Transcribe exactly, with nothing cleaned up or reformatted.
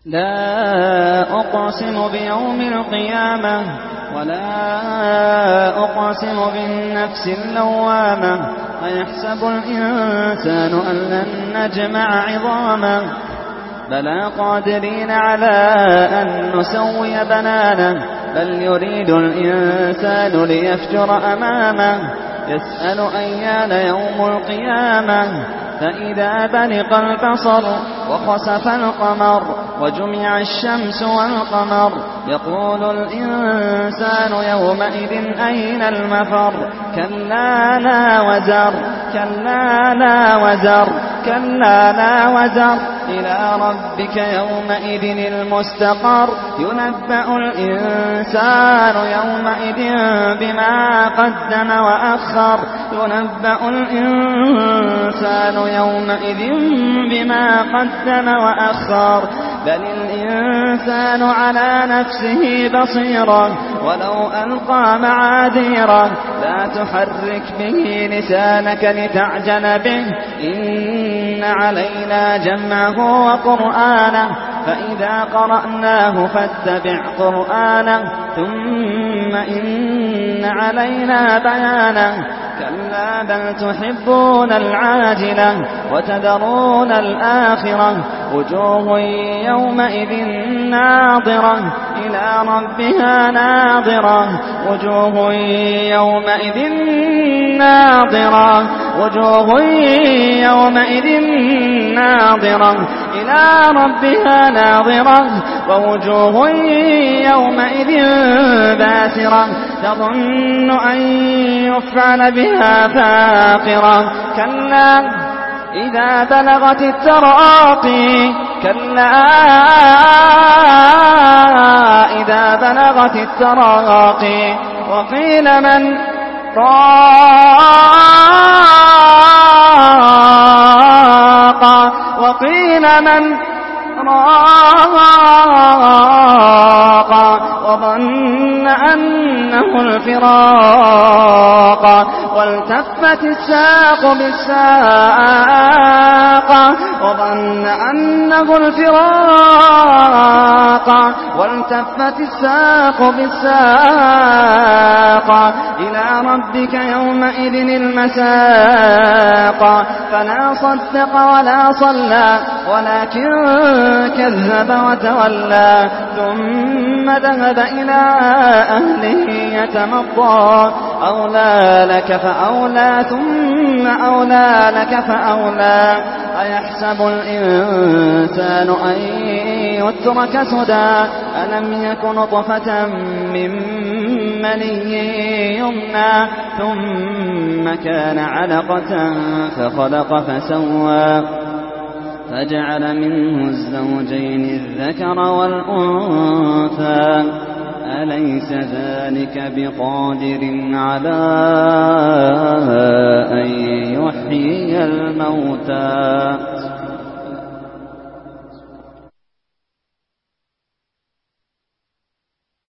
لا أقسم بيوم القيامة ولا أقسم بالنفس اللوامة أيحسب الإنسان أن لن نجمع عظامه بلى قادرين على أن نسوي بنانه بل يريد الإنسان ليفجر أمامه يسأل أيان يوم القيامة فإذا برق البصر وخسف القمر وجمع الشمس والقمر يقول الإنسان يومئذ أين المفر كلا لا وزر كلا لا وزر كلا لا وزر إلى ربك يومئذ المستقر ينبأ الإنسان يومئذ بما قدم وأخر ينبأ الإنسان يومئذ بما قدم وأخر بل الإنسان على نفسه بصيرة ولو ألقى معاذيره لا تحرك به لسانك لتعجل به إن علينا جمعه وقرآنه فإذا قرأناه فاتبع قرآنه ثم إن علينا بيانه كلا بل تحبون العاجلة وتذرون الآخرة وجوه يومئذ ناظرة إلى ربها ناظرة وجوه يومئذ ناظرة وجوه يومئذ ناظرة إلى ربها ناظرة ووجوه يومئذ باسرة تظن أن يفعل بها فاقرة كلا إذا بلغت التراقي كلا إذا بلغت التراقي وقيل من راق وقيل من راق وظن أنه الفراق والتفت الساق بالساق وظن أنه الفراق والتفت الساق بالساق إلى ربك يومئذ المساق فلا صدق ولا صلى ولكن كذب وتولى ثم ذهب إلى أهله يتمطى أولى لك فأولى ثم أولى لك فأولى أيحسب الإنسان أن يترك سدى ألم يكن نطفة من مني يمنى ثم كان علقة فخلق فسوى فجعل منه الزوجين الذكر والأنثى أليس ذلك بقادر على أن يحيي الموتى.